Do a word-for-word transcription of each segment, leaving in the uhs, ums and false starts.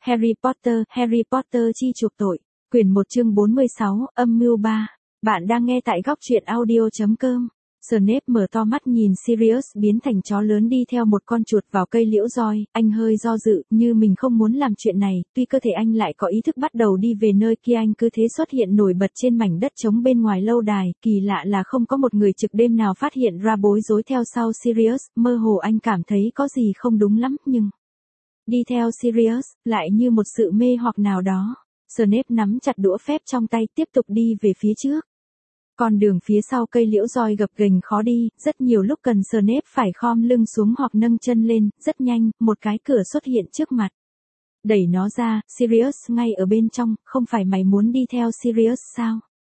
Harry Potter, Harry Potter chi chuộc tội. Quyển một chương bốn mươi sáu, âm mưu ba. Bạn đang nghe tại góc truyện audio chấm com. Snape mở to mắt nhìn Sirius biến thành chó lớn đi theo một con chuột vào cây liễu roi, anh hơi do dự, như mình không muốn làm chuyện này, tuy cơ thể anh lại có ý thức bắt đầu đi về nơi kia, anh cứ thế xuất hiện nổi bật trên mảnh đất trống bên ngoài lâu đài, kỳ lạ là không có một người trực đêm nào phát hiện ra bối rối theo sau Sirius, mơ hồ anh cảm thấy có gì không đúng lắm, nhưng đi theo Sirius, lại như một sự mê hoặc nào đó. Snape nắm chặt đũa phép trong tay tiếp tục đi về phía trước. Con đường phía sau cây liễu roi gập ghềnh khó đi, rất nhiều lúc cần Snape phải khom lưng xuống hoặc nâng chân lên, rất nhanh, một cái cửa xuất hiện trước mặt. Đẩy nó ra, Sirius ngay ở bên trong, không phải mày muốn đi theo Sirius sao?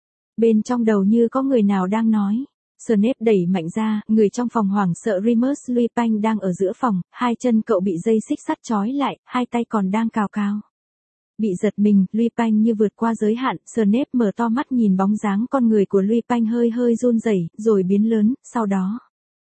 Bên trong đầu như có người nào đang nói. Snape đẩy mạnh ra, người trong phòng hoảng sợ Remus Lupin đang ở giữa phòng, hai chân cậu bị dây xích sắt trói lại, hai tay còn đang cào cào. Bị giật mình, Lupin như vượt qua giới hạn, Snape mở to mắt nhìn bóng dáng con người của Lupin hơi hơi run rẩy, rồi biến lớn, sau đó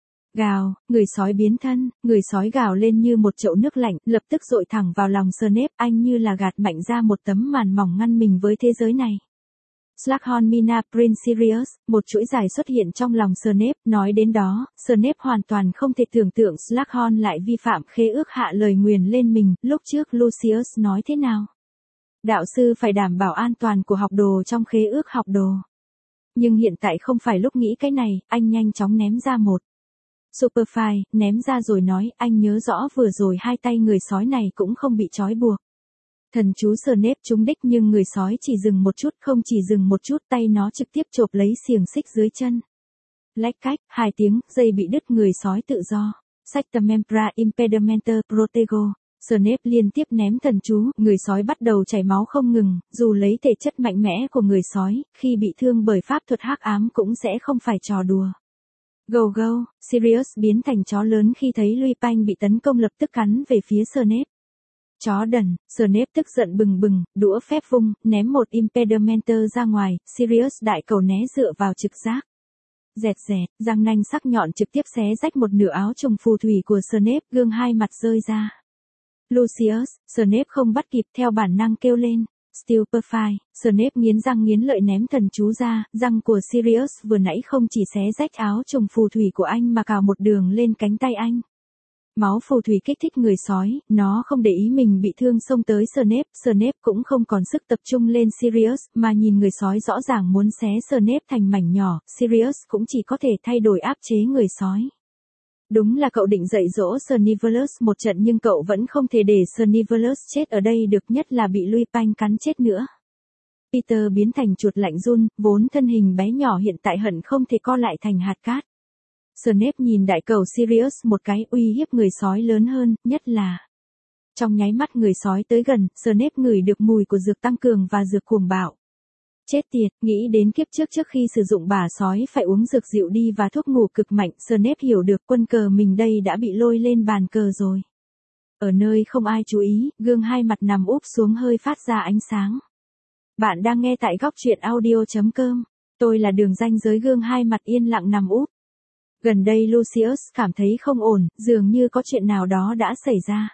gào, người sói biến thân, người sói gào lên như một chậu nước lạnh, lập tức dội thẳng vào lòng Snape, anh như là gạt mạnh ra một tấm màn mỏng ngăn mình với thế giới này. Slughorn Mina Prince Sirius, một chuỗi dài xuất hiện trong lòng Snape, nói đến đó, Snape hoàn toàn không thể tưởng tượng Slughorn lại vi phạm khế ước hạ lời nguyền lên mình, lúc trước Lucius nói thế nào? Đạo sư phải đảm bảo an toàn của học đồ trong khế ước học đồ. Nhưng hiện tại không phải lúc nghĩ cái này, anh nhanh chóng ném ra một Superfly, ném ra rồi nói, anh nhớ rõ vừa rồi hai tay người sói này cũng không bị trói buộc. Thần chú Snape trúng đích nhưng người sói chỉ dừng một chút, không chỉ dừng một chút, tay nó trực tiếp chộp lấy xiềng xích dưới chân. Lách cách, hai tiếng, dây bị đứt, người sói tự do. Sectum Membra Impedimenta Protego. Snape liên tiếp ném thần chú, người sói bắt đầu chảy máu không ngừng, dù lấy thể chất mạnh mẽ của người sói, khi bị thương bởi pháp thuật hắc ám cũng sẽ không phải trò đùa. Go go, Sirius biến thành chó lớn khi thấy Lupin bị tấn công lập tức cắn về phía Snape. Chó đần, Snape tức giận bừng bừng, đũa phép vung, ném một Impedimenta ra ngoài, Sirius đại cầu né dựa vào trực giác. Dẹt dẹt, răng nanh sắc nhọn trực tiếp xé rách một nửa áo trùng phù thủy của Snape, gương hai mặt rơi ra. Lucius, Snape không bắt kịp, theo bản năng kêu lên. Stupefy, Snape nghiến răng nghiến lợi ném thần chú ra, răng của Sirius vừa nãy không chỉ xé rách áo trùng phù thủy của anh mà cào một đường lên cánh tay anh. Máu phù thủy kích thích người sói, nó không để ý mình bị thương xông tới Snape, Snape cũng không còn sức tập trung lên Sirius, mà nhìn người sói rõ ràng muốn xé Snape thành mảnh nhỏ, Sirius cũng chỉ có thể thay đổi áp chế người sói. Đúng là cậu định dạy dỗ Snivellus một trận nhưng cậu vẫn không thể để Snivellus chết ở đây được, nhất là bị Lupin cắn chết nữa. Peter biến thành chuột lạnh run, vốn thân hình bé nhỏ hiện tại hận không thể co lại thành hạt cát. Snape nhìn đại cầu Sirius một cái, uy hiếp người sói lớn hơn, nhất là trong nháy mắt người sói tới gần, Snape ngửi được mùi của dược tăng cường và dược cuồng bạo. Chết tiệt, nghĩ đến kiếp trước trước khi sử dụng bả sói phải uống dược dịu đi và thuốc ngủ cực mạnh, Snape hiểu được quân cờ mình đây đã bị lôi lên bàn cờ rồi. Ở nơi không ai chú ý, gương hai mặt nằm úp xuống hơi phát ra ánh sáng. Bạn đang nghe tại góc truyện audio chấm com. Tôi là đường ranh giới, gương hai mặt yên lặng nằm úp. Gần đây Lucius cảm thấy không ổn, dường như có chuyện nào đó đã xảy ra.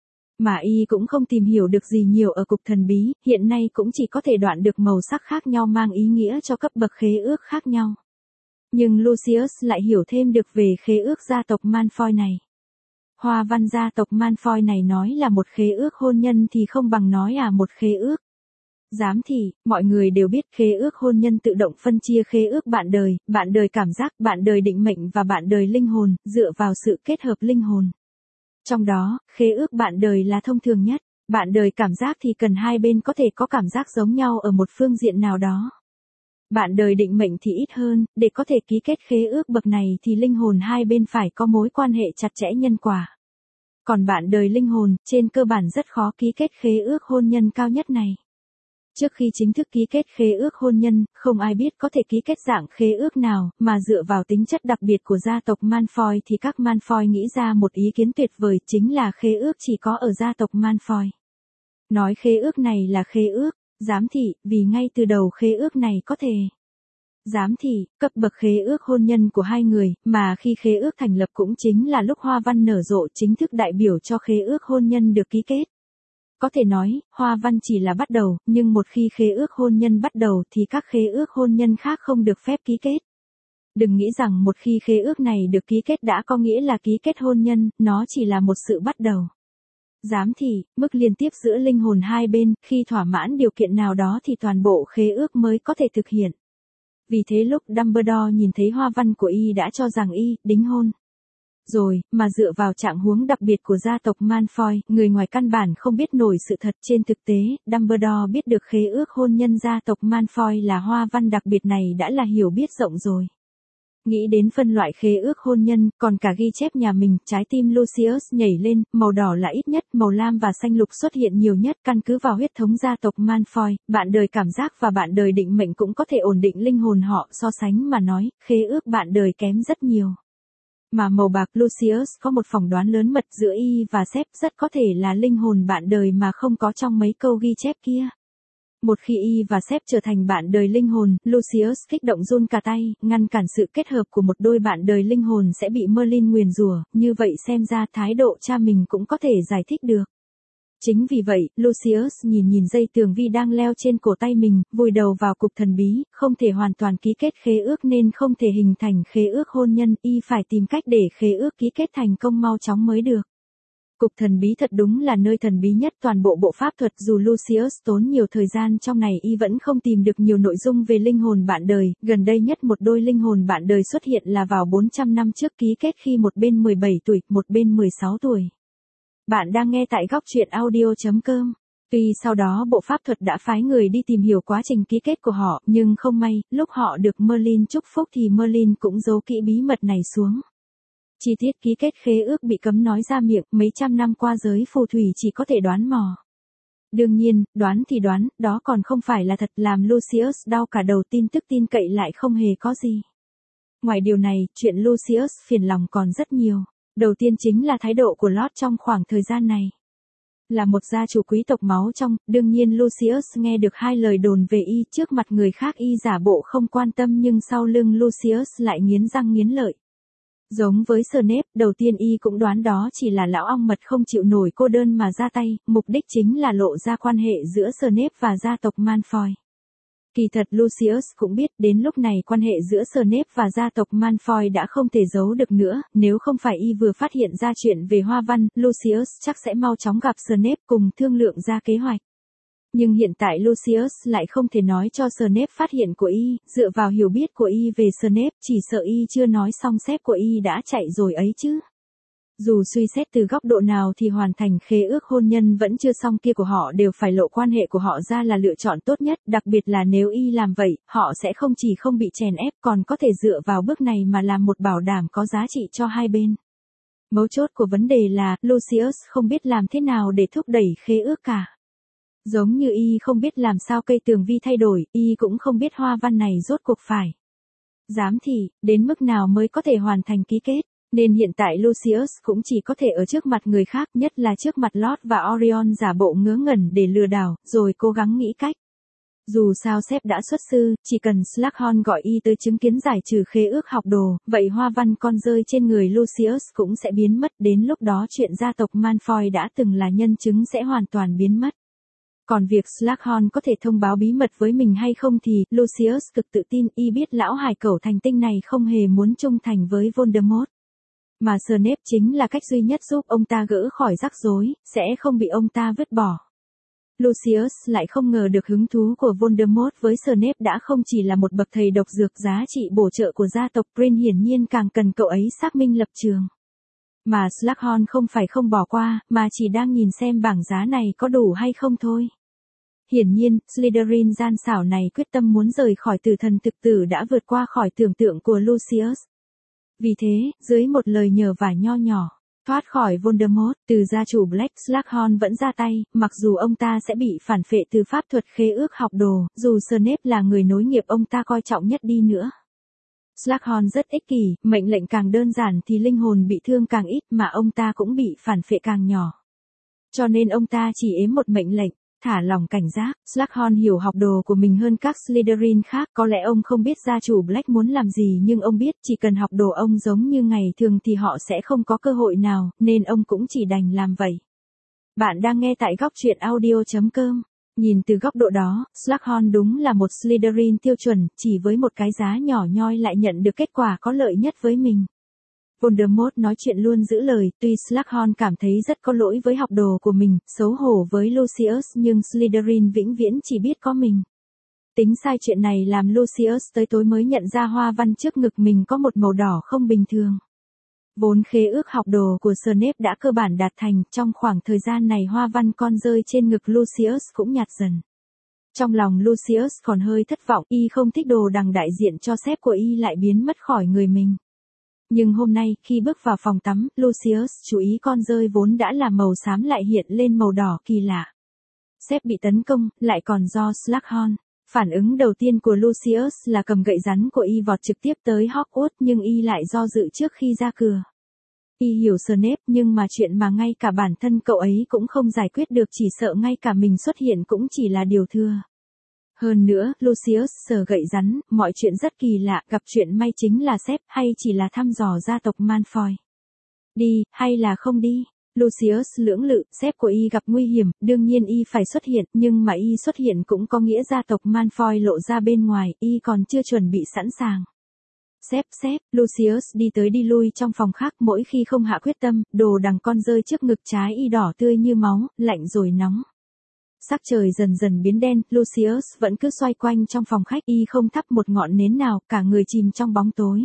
Mà y cũng không tìm hiểu được gì nhiều ở cục thần bí, hiện nay cũng chỉ có thể đoạn được màu sắc khác nhau mang ý nghĩa cho cấp bậc khế ước khác nhau. Nhưng Lucius lại hiểu thêm được về khế ước gia tộc Malfoy này. Hoa văn gia tộc Malfoy này nói là một khế ước hôn nhân thì không bằng nói à một khế ước giám thị, mọi người đều biết khế ước hôn nhân tự động phân chia khế ước bạn đời, bạn đời cảm giác, bạn đời định mệnh và bạn đời linh hồn, dựa vào sự kết hợp linh hồn. Trong đó, khế ước bạn đời là thông thường nhất, bạn đời cảm giác thì cần hai bên có thể có cảm giác giống nhau ở một phương diện nào đó. Bạn đời định mệnh thì ít hơn, để có thể ký kết khế ước bậc này thì linh hồn hai bên phải có mối quan hệ chặt chẽ nhân quả. Còn bạn đời linh hồn, trên cơ bản rất khó ký kết khế ước hôn nhân cao nhất này. Trước khi chính thức ký kết khế ước hôn nhân, không ai biết có thể ký kết dạng khế ước nào, mà dựa vào tính chất đặc biệt của gia tộc Malfoy thì các Malfoy nghĩ ra một ý kiến tuyệt vời, chính là khế ước chỉ có ở gia tộc Malfoy. Nói khế ước này là khế ước giám thị, vì ngay từ đầu khế ước này có thể giám thị, cấp bậc khế ước hôn nhân của hai người, mà khi khế ước thành lập cũng chính là lúc hoa văn nở rộ, chính thức đại biểu cho khế ước hôn nhân được ký kết. Có thể nói, hoa văn chỉ là bắt đầu, nhưng một khi khế ước hôn nhân bắt đầu thì các khế ước hôn nhân khác không được phép ký kết. Đừng nghĩ rằng một khi khế ước này được ký kết đã có nghĩa là ký kết hôn nhân, nó chỉ là một sự bắt đầu. Giám thị, mức liên tiếp giữa linh hồn hai bên, khi thỏa mãn điều kiện nào đó thì toàn bộ khế ước mới có thể thực hiện. Vì thế lúc Dumbledore nhìn thấy hoa văn của y đã cho rằng y đính hôn. Rồi, mà dựa vào trạng huống đặc biệt của gia tộc Malfoy, người ngoài căn bản không biết nổi sự thật. Trên thực tế, Dumbledore biết được khế ước hôn nhân gia tộc Malfoy là hoa văn đặc biệt này đã là hiểu biết rộng rồi. Nghĩ đến phân loại khế ước hôn nhân, còn cả ghi chép nhà mình, trái tim Lucius nhảy lên, màu đỏ là ít nhất, màu lam và xanh lục xuất hiện nhiều nhất. Căn cứ vào huyết thống gia tộc Malfoy, bạn đời cảm giác và bạn đời định mệnh cũng có thể ổn định linh hồn họ. So sánh mà nói, khế ước bạn đời kém rất nhiều. Mà màu bạc Lucius có một phỏng đoán lớn mật giữa y và Sep, rất có thể là linh hồn bạn đời mà không có trong mấy câu ghi chép kia. Một khi y và Sep trở thành bạn đời linh hồn, Lucius kích động run cả tay, ngăn cản sự kết hợp của một đôi bạn đời linh hồn sẽ bị Merlin nguyền rủa, như vậy xem ra thái độ cha mình cũng có thể giải thích được. Chính vì vậy, Lucius nhìn nhìn dây tường vi đang leo trên cổ tay mình, vùi đầu vào cục thần bí, không thể hoàn toàn ký kết khế ước nên không thể hình thành khế ước hôn nhân, y phải tìm cách để khế ước ký kết thành công mau chóng mới được. Cục thần bí thật đúng là nơi thần bí nhất toàn bộ bộ pháp thuật, dù Lucius tốn nhiều thời gian trong này y vẫn không tìm được nhiều nội dung về linh hồn bạn đời. Gần đây nhất một đôi linh hồn bạn đời xuất hiện là vào bốn trăm năm trước, ký kết khi một bên mười bảy tuổi, một bên mười sáu tuổi. Bạn đang nghe tại góc truyện audio chấm com. Tuy sau đó bộ pháp thuật đã phái người đi tìm hiểu quá trình ký kết của họ, nhưng không may, lúc họ được Merlin chúc phúc thì Merlin cũng giấu kỹ bí mật này xuống. Chi tiết ký kết khế ước bị cấm nói ra miệng, mấy trăm năm qua giới phù thủy chỉ có thể đoán mò. Đương nhiên, đoán thì đoán, đó còn không phải là thật, làm Lucius đau cả đầu, tin tức tin cậy lại không hề có gì. Ngoài điều này, chuyện Lucius phiền lòng còn rất nhiều. Đầu tiên chính là thái độ của Lord trong khoảng thời gian này. Là một gia chủ quý tộc máu trong, đương nhiên Lucius nghe được hai lời đồn về y, trước mặt người khác y giả bộ không quan tâm nhưng sau lưng Lucius lại nghiến răng nghiến lợi. Giống với Snape, đầu tiên y cũng đoán đó chỉ là lão ong mật không chịu nổi cô đơn mà ra tay, mục đích chính là lộ ra quan hệ giữa Snape và gia tộc Malfoy. Kỳ thật Lucius cũng biết, đến lúc này quan hệ giữa Snape và gia tộc Malfoy đã không thể giấu được nữa, nếu không phải y vừa phát hiện ra chuyện về hoa văn, Lucius chắc sẽ mau chóng gặp Snape cùng thương lượng ra kế hoạch. Nhưng hiện tại Lucius lại không thể nói cho Snape phát hiện của y, dựa vào hiểu biết của y về Snape, chỉ sợ y chưa nói xong sếp của y đã chạy rồi ấy chứ. Dù suy xét từ góc độ nào thì hoàn thành khế ước hôn nhân vẫn chưa xong kia của họ đều phải lộ quan hệ của họ ra là lựa chọn tốt nhất, đặc biệt là nếu y làm vậy, họ sẽ không chỉ không bị chèn ép còn có thể dựa vào bước này mà làm một bảo đảm có giá trị cho hai bên. Mấu chốt của vấn đề là, Lucius không biết làm thế nào để thúc đẩy khế ước cả. Giống như y không biết làm sao cây tường vi thay đổi, y cũng không biết hoa văn này rốt cuộc phải giám thị, đến mức nào mới có thể hoàn thành ký kết. Nên hiện tại Lucius cũng chỉ có thể ở trước mặt người khác, nhất là trước mặt Lord và Orion giả bộ ngớ ngẩn để lừa đảo, rồi cố gắng nghĩ cách. Dù sao sếp đã xuất sư, chỉ cần Slughorn gọi y tới chứng kiến giải trừ khế ước học đồ, vậy hoa văn con rơi trên người Lucius cũng sẽ biến mất, đến lúc đó chuyện gia tộc Malfoy đã từng là nhân chứng sẽ hoàn toàn biến mất. Còn việc Slughorn có thể thông báo bí mật với mình hay không thì, Lucius cực tự tin, y biết lão hải cẩu thành tinh này không hề muốn trung thành với Voldemort. Mà Snape chính là cách duy nhất giúp ông ta gỡ khỏi rắc rối, sẽ không bị ông ta vứt bỏ. Lucius lại không ngờ được hứng thú của Voldemort với Snape đã không chỉ là một bậc thầy độc dược, giá trị bổ trợ của gia tộc Green hiển nhiên càng cần cậu ấy xác minh lập trường. Mà Slughorn không phải không bỏ qua, mà chỉ đang nhìn xem bảng giá này có đủ hay không thôi. Hiển nhiên, Slytherin gian xảo này quyết tâm muốn rời khỏi tử thần thực tử đã vượt qua khỏi tưởng tượng của Lucius. Vì thế, dưới một lời nhờ vả nho nhỏ, thoát khỏi Voldemort, từ gia chủ Black, Slughorn vẫn ra tay, mặc dù ông ta sẽ bị phản phệ từ pháp thuật khế ước học đồ, dù Snape là người nối nghiệp ông ta coi trọng nhất đi nữa. Slughorn rất ích kỷ, mệnh lệnh càng đơn giản thì linh hồn bị thương càng ít mà ông ta cũng bị phản phệ càng nhỏ. Cho nên ông ta chỉ ếm một mệnh lệnh, thả lỏng cảnh giác. Slughorn hiểu học đồ của mình hơn các Slytherin khác, có lẽ ông không biết gia chủ Black muốn làm gì nhưng ông biết chỉ cần học đồ ông giống như ngày thường thì họ sẽ không có cơ hội nào, nên ông cũng chỉ đành làm vậy. Bạn đang nghe tại góc truyện audio chấm com. Nhìn từ góc độ đó, Slughorn đúng là một Slytherin tiêu chuẩn, chỉ với một cái giá nhỏ nhoi lại nhận được kết quả có lợi nhất với mình. Voldemort nói chuyện luôn giữ lời, tuy Slughorn cảm thấy rất có lỗi với học đồ của mình, xấu hổ với Lucius nhưng Slytherin vĩnh viễn chỉ biết có mình. Tính sai chuyện này làm Lucius tới tối mới nhận ra hoa văn trước ngực mình có một màu đỏ không bình thường. Vốn khế ước học đồ của Snape đã cơ bản đạt thành, trong khoảng thời gian này hoa văn con rơi trên ngực Lucius cũng nhạt dần. Trong lòng Lucius còn hơi thất vọng, y không thích đồ đằng đại diện cho sếp của y lại biến mất khỏi người mình. Nhưng hôm nay, khi bước vào phòng tắm, Lucius chú ý con rơi vốn đã là màu xám lại hiện lên màu đỏ kỳ lạ. Sếp bị tấn công, lại còn do Slughorn. Phản ứng đầu tiên của Lucius là cầm gậy rắn của y vọt trực tiếp tới Hogwarts nhưng y lại do dự trước khi ra cửa. Y hiểu Snape nhưng mà chuyện mà ngay cả bản thân cậu ấy cũng không giải quyết được chỉ sợ ngay cả mình xuất hiện cũng chỉ là điều thừa. Hơn nữa, Lucius sờ gậy rắn, mọi chuyện rất kỳ lạ, gặp chuyện may chính là sếp hay chỉ là thăm dò gia tộc Malfoy. Đi, hay là không đi? Lucius lưỡng lự, sếp của y gặp nguy hiểm, đương nhiên y phải xuất hiện, nhưng mà y xuất hiện cũng có nghĩa gia tộc Malfoy lộ ra bên ngoài, y còn chưa chuẩn bị sẵn sàng. Sếp, sếp, Lucius đi tới đi lui trong phòng khác mỗi khi không hạ quyết tâm, đồ đằng con rơi trước ngực trái y đỏ tươi như máu, lạnh rồi nóng. Sắc trời dần dần biến đen, Lucius vẫn cứ xoay quanh trong phòng khách, y không thắp một ngọn nến nào, cả người chìm trong bóng tối.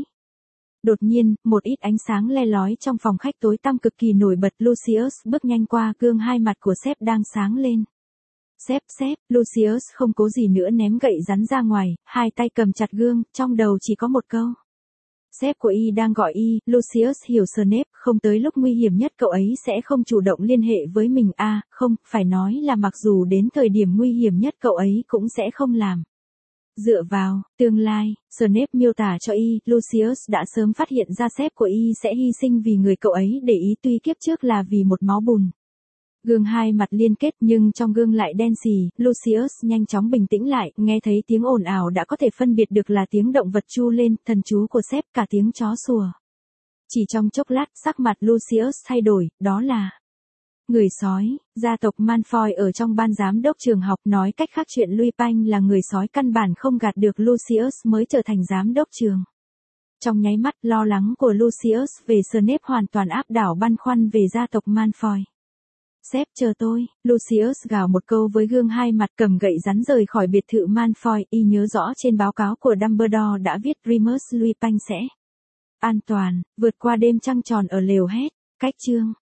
Đột nhiên, một ít ánh sáng le lói trong phòng khách tối tăm cực kỳ nổi bật, Lucius bước nhanh qua gương, hai mặt của sếp đang sáng lên. Sếp, sếp, Lucius không cố gì nữa ném gậy rắn ra ngoài, hai tay cầm chặt gương, trong đầu chỉ có một câu. Sếp của y đang gọi y, Lucius hiểu Snape, không tới lúc nguy hiểm nhất cậu ấy sẽ không chủ động liên hệ với mình à, không, phải nói là mặc dù đến thời điểm nguy hiểm nhất cậu ấy cũng sẽ không làm. Dựa vào, tương lai, Snape miêu tả cho y, Lucius đã sớm phát hiện ra sếp của y sẽ hy sinh vì người cậu ấy để ý tuy kiếp trước là vì một máu bùn. Gương hai mặt liên kết nhưng trong gương lại đen xì, Lucius nhanh chóng bình tĩnh lại, nghe thấy tiếng ồn ào đã có thể phân biệt được là tiếng động vật chu lên, thần chú của sếp, cả tiếng chó sủa. Chỉ trong chốc lát, sắc mặt Lucius thay đổi, đó là người sói, gia tộc Malfoy ở trong ban giám đốc trường học, nói cách khác chuyện Lupin là người sói căn bản không gạt được Lucius mới trở thành giám đốc trường. Trong nháy mắt, lo lắng của Lucius về Snape hoàn toàn áp đảo băn khoăn về gia tộc Malfoy. Sếp chờ tôi, Lucius gào một câu với gương hai mặt, cầm gậy rắn rời khỏi biệt thự Malfoy, y nhớ rõ trên báo cáo của Dumbledore đã viết Remus Lupin sẽ an toàn, vượt qua đêm trăng tròn ở lều hét, cách chương.